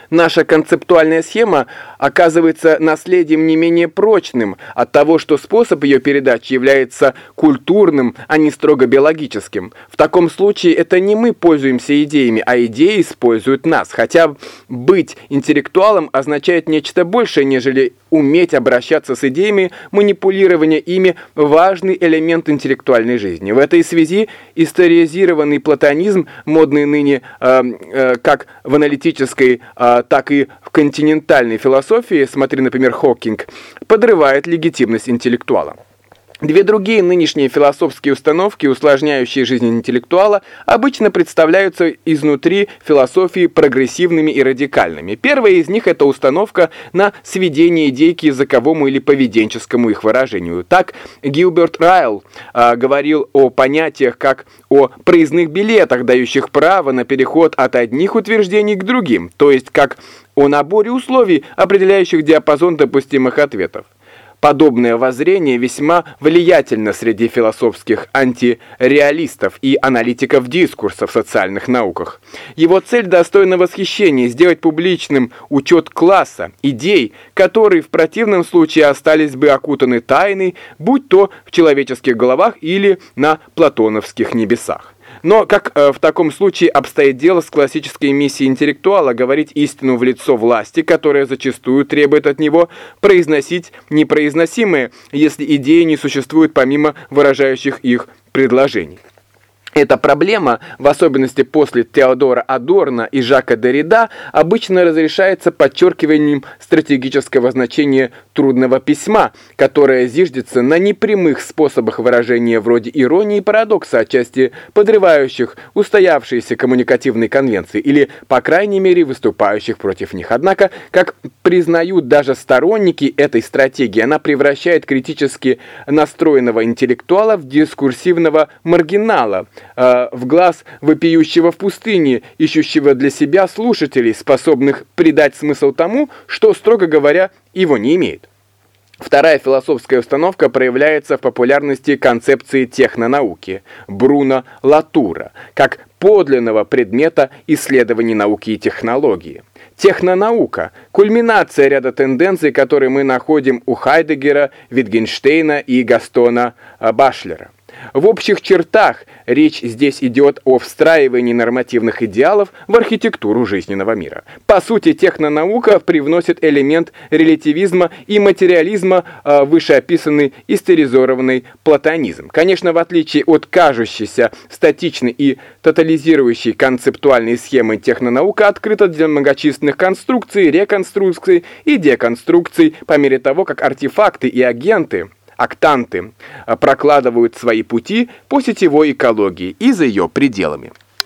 Наша концептуальная схема оказывается наследием не менее прочным от того, что способ ее передачи является культурным, а не строго биологическим. В таком случае это не мы пользуемся идеями, а идеи используют нас. Хотя быть интеллектуалом означает нечто большее, нежели уметь обращаться с идеями, манипулирование ими – важный элемент интеллектуальной жизни. В этой связи историзированный платонизм, модный ныне как в аналитической, так и в континентальной философии, смотри, например, Хокинг, подрывает легитимность интеллектуала. Две другие нынешние философские установки, усложняющие жизнь интеллектуала, обычно представляются изнутри философии прогрессивными и радикальными. Первая из них – это установка на сведение идей к языковому или поведенческому их выражению. Так, Гилберт Райл говорил о понятиях как о проездных билетах, дающих право на переход от одних утверждений к другим, то есть как о наборе условий, определяющих диапазон допустимых ответов. Подобное воззрение весьма влиятельно среди философских антиреалистов и аналитиков дискурса в социальных науках. Его цель достойна восхищения – сделать публичным учет класса, идей, которые в противном случае остались бы окутаны тайной, будь то в человеческих головах или на платоновских небесах. Но как в таком случае обстоит дело с классической миссией интеллектуала говорить истину в лицо власти, которая зачастую требует от него произносить непроизносимое, если идеи не существуют помимо выражающих их предложений? Эта проблема, в особенности после Теодора Адорно и Жака Деррида, обычно разрешается подчеркиванием стратегического значения трудного письма, которое зиждется на непрямых способах выражения вроде иронии и парадокса, отчасти подрывающих устоявшиеся коммуникативные конвенции или, по крайней мере, выступающих против них. Однако, как признают даже сторонники этой стратегии, она превращает критически настроенного интеллектуала в дискурсивного маргинала, в глаз вопиющего в пустыне, ищущего для себя слушателей, способных придать смысл тому, что, строго говоря, его не имеет. Вторая философская установка проявляется в популярности концепции технонауки Бруно Латура, как подлинного предмета исследований науки и технологии. Технонаука – кульминация ряда тенденций, которые мы находим у Хайдеггера, Витгенштейна и Гастона Башлера. В общих чертах речь здесь идет о встраивании нормативных идеалов в архитектуру жизненного мира. По сути, технонаука привносит элемент релятивизма и материализма в вышеописанный историзированный платонизм. Конечно, в отличие от кажущейся статичной и тотализирующей концептуальной схемы, технонаука открыта для многочисленных конструкций, реконструкций и деконструкций по мере того, как артефакты и агенты, актанты прокладывают свои пути по сетевой экологии и за ее пределами.